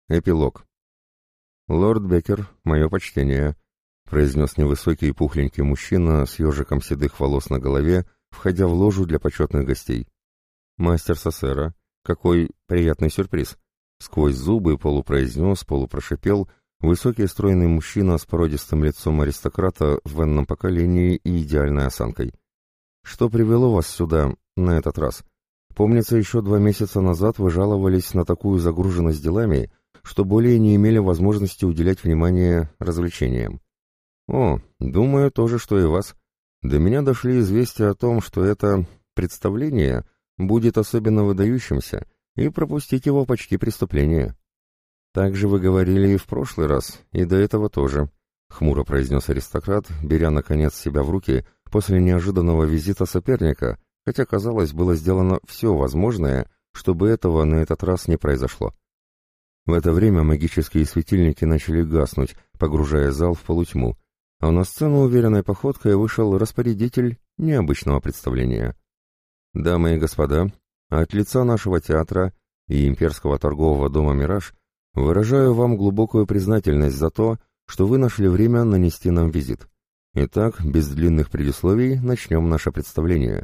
Эпилог. «Лорд Беккер, мое почтение», — произнес невысокий пухленький мужчина с ежиком седых волос на голове, входя в ложу для почетных гостей. «Мастер Сосера, какой приятный сюрприз!» — сквозь зубы полупроизнес, полупрошипел высокий стройный мужчина с породистым лицом аристократа в энном поколении и идеальной осанкой. «Что привело вас сюда на этот раз? Помнится, еще 2 месяца назад вы жаловались на такую загруженность делами, что более не имели возможности уделять внимание развлечениям. О, думаю, то же, что и вас. До меня дошли известия о том, что это представление будет особенно выдающимся, и пропустить его почти преступление. Так же вы говорили и в прошлый раз, и до этого тоже», — хмуро произнес аристократ, беря, наконец, себя в руки после неожиданного визита соперника, хотя, казалось, было сделано все возможное, чтобы этого на этот раз не произошло. В это время магические светильники начали гаснуть, погружая зал в полутьму, а на сцену уверенной походкой вышел распорядитель необычного представления. «Дамы и господа, от лица нашего театра и имперского торгового дома «Мираж» выражаю вам глубокую признательность за то, что вы нашли время нанести нам визит. Итак, без длинных предисловий начнем наше представление».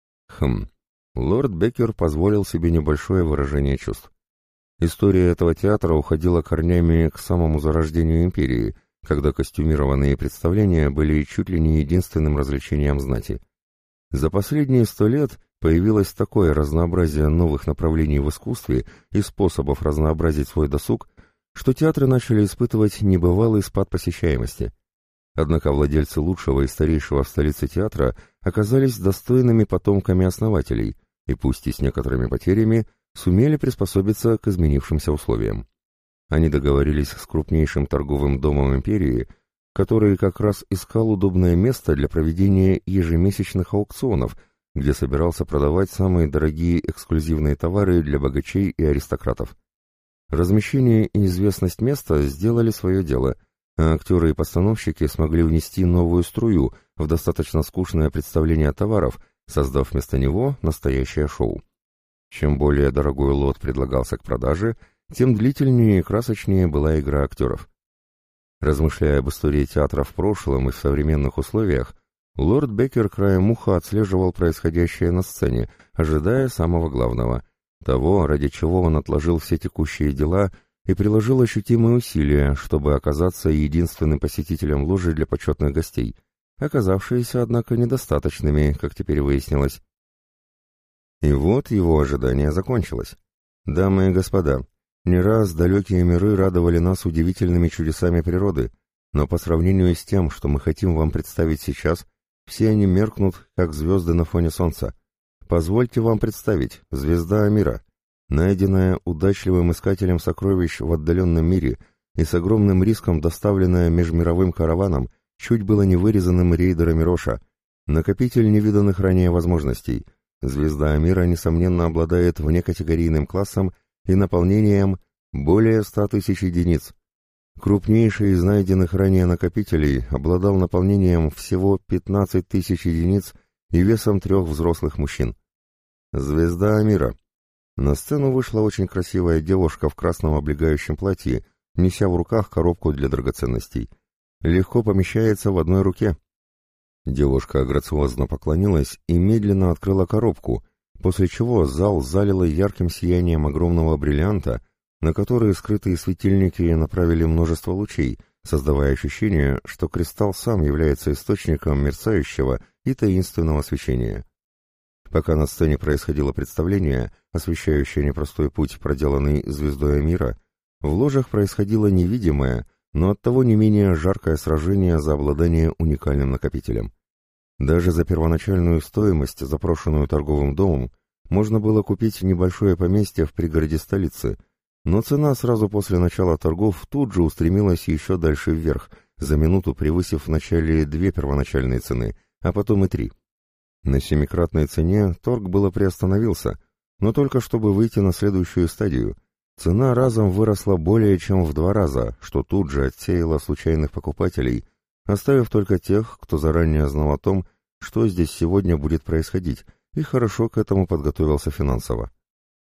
Лорд Беккер позволил себе небольшое выражение чувств. История этого театра уходила корнями к самому зарождению империи, когда костюмированные представления были чуть ли не единственным развлечением знати. За последние 100 лет появилось такое разнообразие новых направлений в искусстве и способов разнообразить свой досуг, что театры начали испытывать небывалый спад посещаемости. Однако владельцы лучшего и старейшего в столице театра оказались достойными потомками основателей, и пусть и с некоторыми потерями, сумели приспособиться к изменившимся условиям. Они договорились с крупнейшим торговым домом империи, который как раз искал удобное место для проведения ежемесячных аукционов, где собирался продавать самые дорогие эксклюзивные товары для богачей и аристократов. Размещение и известность места сделали свое дело, а актеры и постановщики смогли внести новую струю в достаточно скучное представление товаров, создав вместо него настоящее шоу. Чем более дорогой лот предлагался к продаже, тем длительнее и красочнее была игра актеров. Размышляя об истории театра в прошлом и в современных условиях, лорд Беккер краем уха отслеживал происходящее на сцене, ожидая самого главного, того, ради чего он отложил все текущие дела и приложил ощутимые усилия, чтобы оказаться единственным посетителем ложи для почетных гостей, оказавшиеся, однако, недостаточными, как теперь выяснилось. И вот его ожидание закончилось. Дамы и господа, не раз далекие миры радовали нас удивительными чудесами природы, но по сравнению с тем, что мы хотим вам представить сейчас, все они меркнут, как звезды на фоне солнца. Позвольте вам представить звезда Амира, найденная удачливым искателем сокровищ в отдаленном мире и с огромным риском доставленная межмировым караваном, чуть было не вырезанным рейдерами Роша, накопитель невиданных ранее возможностей. Звезда Амира, несомненно, обладает внекатегорийным классом и наполнением более 100 тысяч единиц. Крупнейший из найденных ранее накопителей обладал наполнением всего 15 тысяч единиц и весом 3 взрослых мужчин. Звезда Амира. На сцену вышла очень красивая девушка в красном облегающем платье, неся в руках коробку для драгоценностей. Легко помещается в одной руке. Девушка грациозно поклонилась и медленно открыла коробку, после чего зал залило ярким сиянием огромного бриллианта, на который скрытые светильники направили множество лучей, создавая ощущение, что кристалл сам является источником мерцающего и таинственного свечения. Пока на сцене происходило представление, освещающее непростой путь, проделанный звездой Амира, в ложах происходило невидимое, но оттого не менее жаркое сражение за обладание уникальным накопителем. Даже за первоначальную стоимость, запрошенную торговым домом, можно было купить небольшое поместье в пригороде столицы, но цена сразу после начала торгов тут же устремилась еще дальше вверх, за минуту превысив вначале 2 первоначальные цены, а потом и 3. На 7-кратной цене торг было приостановился, но только чтобы выйти на следующую стадию. Цена разом выросла более чем в 2 раза, что тут же отсеяло случайных покупателей, оставив только тех, кто заранее знал о том, что здесь сегодня будет происходить, и хорошо к этому подготовился финансово.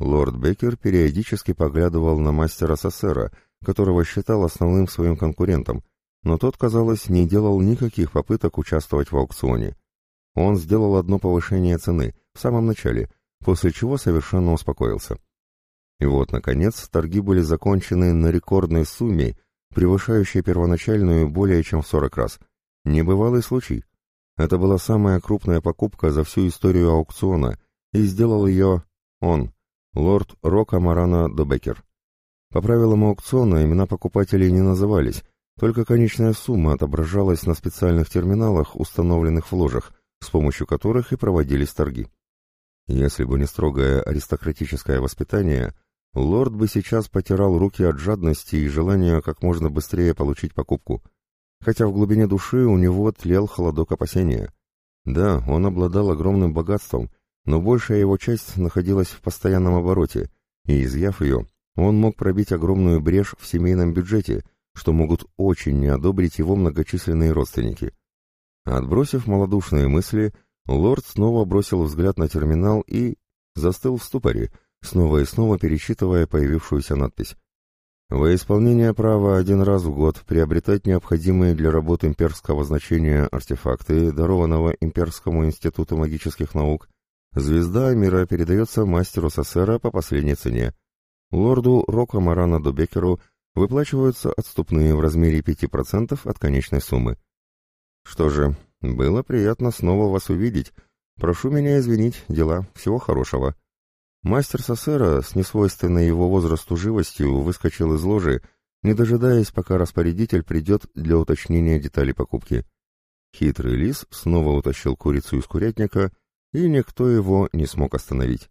Лорд Беккер периодически поглядывал на мастера Сассера, которого считал основным своим конкурентом, но тот, казалось, не делал никаких попыток участвовать в аукционе. Он сделал одно повышение цены в самом начале, после чего совершенно успокоился. И вот, наконец, торги были закончены на рекордной сумме, превышающей первоначальную более чем в 40 раз. Небывалый случай. Это была самая крупная покупка за всю историю аукциона, и сделал ее он, лорд Рока Марана де Беккер. По правилам аукциона имена покупателей не назывались, только конечная сумма отображалась на специальных терминалах, установленных в ложах, с помощью которых и проводились торги. Если бы не строгое аристократическое воспитание, лорд бы сейчас потирал руки от жадности и желания как можно быстрее получить покупку, хотя в глубине души у него тлел холодок опасения. Да, он обладал огромным богатством, но большая его часть находилась в постоянном обороте, и, изъяв ее, он мог пробить огромную брешь в семейном бюджете, что могут очень не одобрить его многочисленные родственники. Отбросив малодушные мысли, лорд снова бросил взгляд на терминал и застыл в ступоре, снова и снова перечитывая появившуюся надпись. Во исполнение права один раз в год приобретать необходимые для работ имперского значения артефакты, дарованного Имперскому институту магических наук, звезда мира передается мастеру Сассера по последней цене. Лорду Року Марана де Беккеру выплачиваются отступные в размере 5% от конечной суммы. Что же, было приятно снова вас увидеть. Прошу меня извинить, дела, всего хорошего. Мастер Сассера с несвойственной его возрасту живостью выскочил из ложи, не дожидаясь, пока распорядитель придет для уточнения деталей покупки. Хитрый лис снова утащил курицу из курятника, и никто его не смог остановить.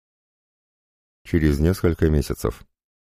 Через несколько месяцев.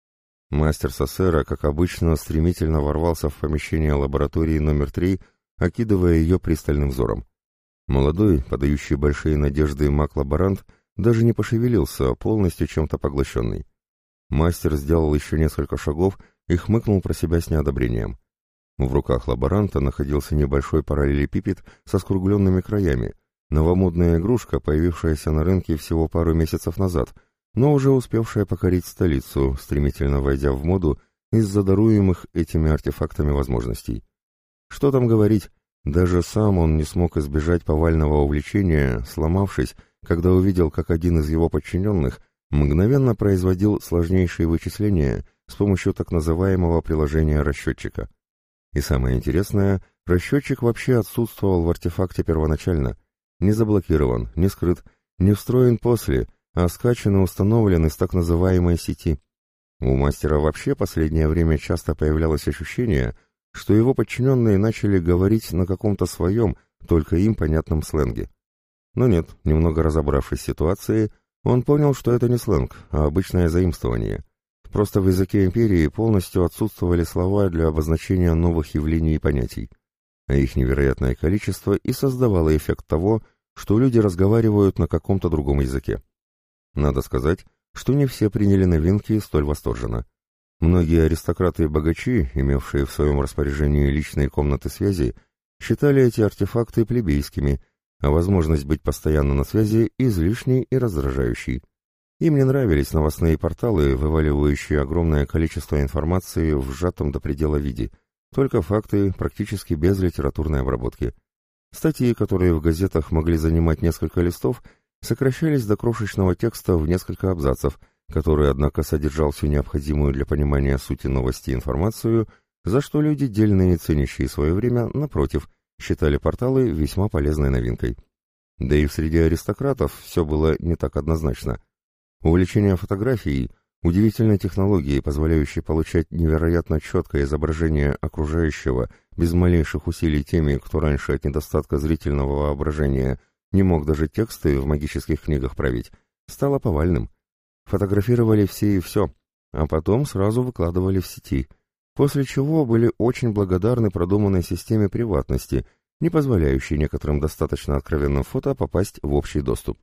Мастер Сассера, как обычно, стремительно ворвался в помещение лаборатории номер 3, окидывая ее пристальным взором. Молодой, подающий большие надежды маг-лаборант, даже не пошевелился, полностью чем-то поглощенный. Мастер сделал еще несколько шагов и хмыкнул про себя с неодобрением. В руках лаборанта находился небольшой параллелепипед со скругленными краями, новомодная игрушка, появившаяся на рынке всего пару месяцев назад, но уже успевшая покорить столицу, стремительно войдя в моду из-за даруемых этими артефактами возможностей. Что там говорить, даже сам он не смог избежать повального увлечения, сломавшись, когда увидел, как один из его подчиненных мгновенно производил сложнейшие вычисления с помощью так называемого приложения расчетчика. И самое интересное, расчетчик вообще отсутствовал в артефакте первоначально, не заблокирован, не скрыт, не встроен после, а скачан и установлен из так называемой сети. У мастера вообще последнее время часто появлялось ощущение, что его подчиненные начали говорить на каком-то своем, только им понятном сленге. Но нет, немного разобравшись в ситуации, он понял, что это не сленг, а обычное заимствование. Просто в языке империи полностью отсутствовали слова для обозначения новых явлений и понятий, а их невероятное количество и создавало эффект того, что люди разговаривают на каком-то другом языке. Надо сказать, что не все приняли новинки столь восторженно. Многие аристократы и богачи, имевшие в своем распоряжении личные комнаты связи, считали эти артефакты плебейскими, а возможность быть постоянно на связи излишней и раздражающей. Им не нравились новостные порталы, вываливающие огромное количество информации в сжатом до предела виде, только факты, практически без литературной обработки. Статьи, которые в газетах могли занимать несколько листов, сокращались до крошечного текста в несколько абзацев, который, однако, содержал всю необходимую для понимания сути новости информацию, за что люди, дельные и ценящие свое время, напротив, считали порталы весьма полезной новинкой. Да и среди аристократов все было не так однозначно. Увлечение фотографией, удивительной технологией, позволяющей получать невероятно четкое изображение окружающего без малейших усилий теми, кто раньше от недостатка зрительного воображения не мог даже тексты в магических книгах править, стало повальным. Фотографировали все и все, а потом сразу выкладывали в сети, после чего были очень благодарны продуманной системе приватности, не позволяющей некоторым достаточно откровенным фото попасть в общий доступ.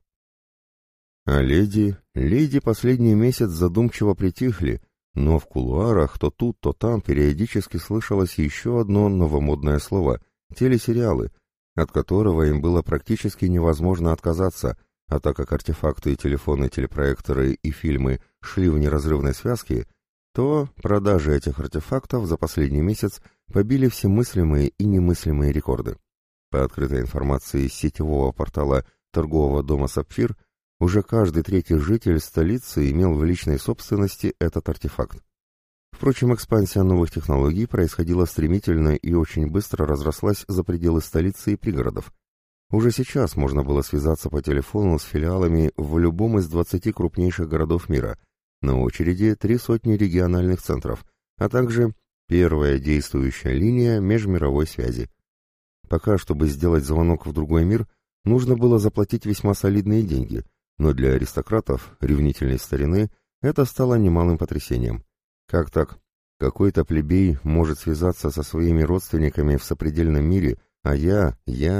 А леди последний месяц задумчиво притихли, но в кулуарах то тут, то там периодически слышалось еще одно новомодное слово — телесериалы, от которого им было практически невозможно отказаться, а так как артефакты, телефоны, телепроекторы и фильмы шли в неразрывной связке, то продажи этих артефактов за последний месяц побили все мыслимые и немыслимые рекорды. По открытой информации из сетевого портала торгового дома «Сапфир», уже каждый третий житель столицы имел в личной собственности этот артефакт. Впрочем, экспансия новых технологий происходила стремительно и очень быстро разрослась за пределы столицы и пригородов. Уже сейчас можно было связаться по телефону с филиалами в любом из 20 крупнейших городов мира. На очереди 300 региональных центров, а также первая действующая линия межмировой связи. Пока, чтобы сделать звонок в другой мир, нужно было заплатить весьма солидные деньги, но для аристократов, ревнительной старины, это стало немалым потрясением. Как так? Какой-то плебей может связаться со своими родственниками в сопредельном мире, а я,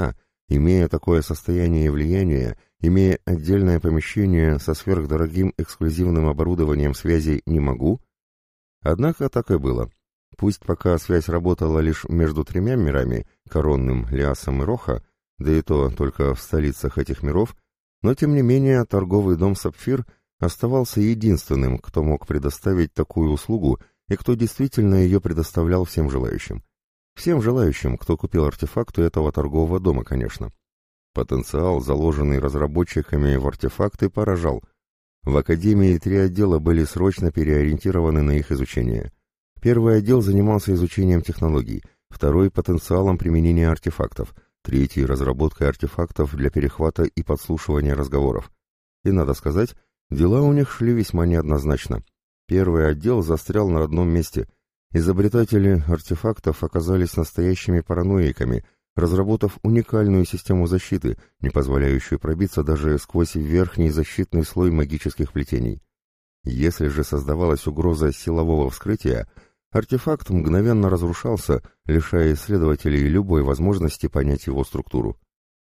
имея такое состояние и влияние, имея отдельное помещение со сверхдорогим эксклюзивным оборудованием связи, не могу? Однако так и было. Пусть пока связь работала лишь между тремя мирами, Коронным, Лиасом и Роха, да и то только в столицах этих миров, но тем не менее торговый дом «Сапфир» оставался единственным, кто мог предоставить такую услугу и кто действительно ее предоставлял всем желающим. Всем желающим, кто купил артефакты этого торгового дома, конечно. Потенциал, заложенный разработчиками в артефакты, поражал. В Академии 3 отдела были срочно переориентированы на их изучение. Первый отдел занимался изучением технологий, второй — потенциалом применения артефактов, третий — разработкой артефактов для перехвата и подслушивания разговоров. И, надо сказать, дела у них шли весьма неоднозначно. Первый отдел застрял на одном месте. Изобретатели артефактов оказались настоящими параноиками, разработав уникальную систему защиты, не позволяющую пробиться даже сквозь верхний защитный слой магических плетений. Если же создавалась угроза силового вскрытия, артефакт мгновенно разрушался, лишая исследователей любой возможности понять его структуру.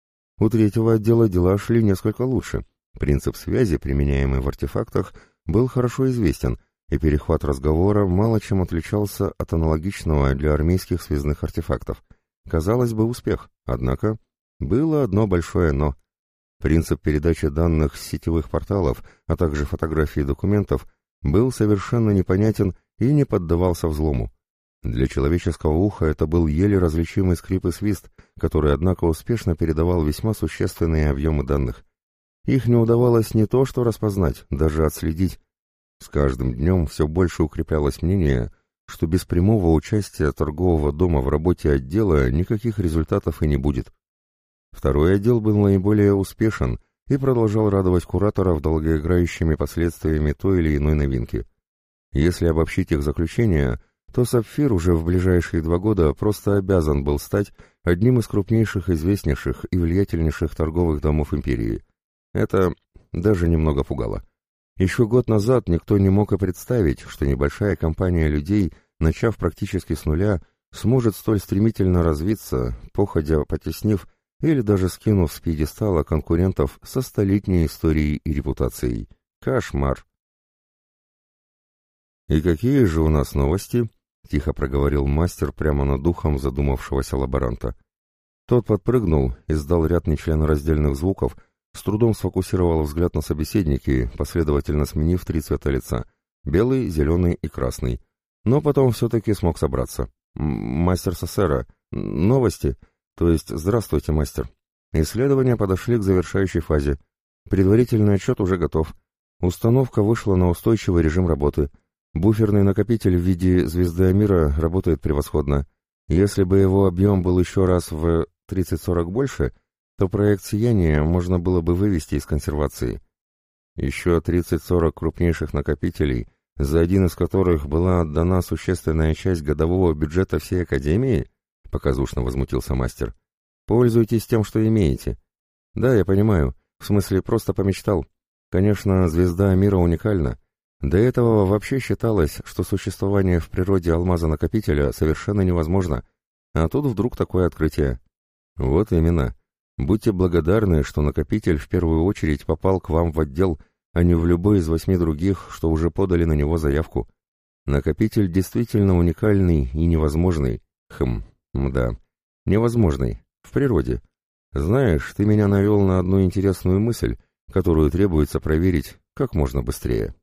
У третьего отдела дела шли несколько лучше. Принцип связи, применяемый в артефактах, был хорошо известен, и перехват разговора мало чем отличался от аналогичного для армейских связных артефактов. Казалось бы, успех, однако было одно большое «но». Принцип передачи данных с сетевых порталов, а также фотографий документов, был совершенно непонятен и не поддавался взлому. Для человеческого уха это был еле различимый скрип и свист, который, однако, успешно передавал весьма существенные объемы данных. Их не удавалось не то что распознать, даже отследить. С каждым днем все больше укреплялось мнение, что без прямого участия торгового дома в работе отдела никаких результатов и не будет. Второй отдел был наиболее успешен и продолжал радовать кураторов долгоиграющими последствиями той или иной новинки. Если обобщить их заключения, то «Сапфир» уже в ближайшие 2 года просто обязан был стать одним из крупнейших, известнейших и влиятельнейших торговых домов империи. Это даже немного пугало. Еще год назад никто не мог и представить, что небольшая компания людей, начав практически с нуля, сможет столь стремительно развиться, походя потеснив или даже скинув с пьедестала конкурентов со столетней историей и репутацией. Кошмар! «И какие же у нас новости?» — тихо проговорил мастер прямо над ухом задумавшегося лаборанта. Тот подпрыгнул, издал ряд нечленораздельных звуков, с трудом сфокусировал взгляд на собеседнике, последовательно сменив 3 цвета лица — белый, зеленый и красный. Но потом все-таки смог собраться. «Мастер Сосера, новости? То есть, здравствуйте, мастер. Исследования подошли к завершающей фазе. Предварительный отчет уже готов. Установка вышла на устойчивый режим работы. Буферный накопитель в виде звезды Амира работает превосходно. Если бы его объем был еще раз в 30-40 больше, то проект сияния можно было бы вывести из консервации. Еще 30-40 крупнейших накопителей, за один из которых была отдана существенная часть годового бюджета всей Академии?» — показушно возмутился мастер. «Пользуйтесь тем, что имеете». «Да, я понимаю. В смысле, просто помечтал. Конечно, звезда Амира уникальна. До этого вообще считалось, что существование в природе алмаза-накопителя совершенно невозможно. А тут вдруг такое открытие». «Вот именно. Будьте благодарны, что накопитель в первую очередь попал к вам в отдел, а не в любой из 8 других, что уже подали на него заявку. Накопитель действительно уникальный и невозможный. Да, невозможный. В природе. Знаешь, ты меня навел на одну интересную мысль, которую требуется проверить как можно быстрее.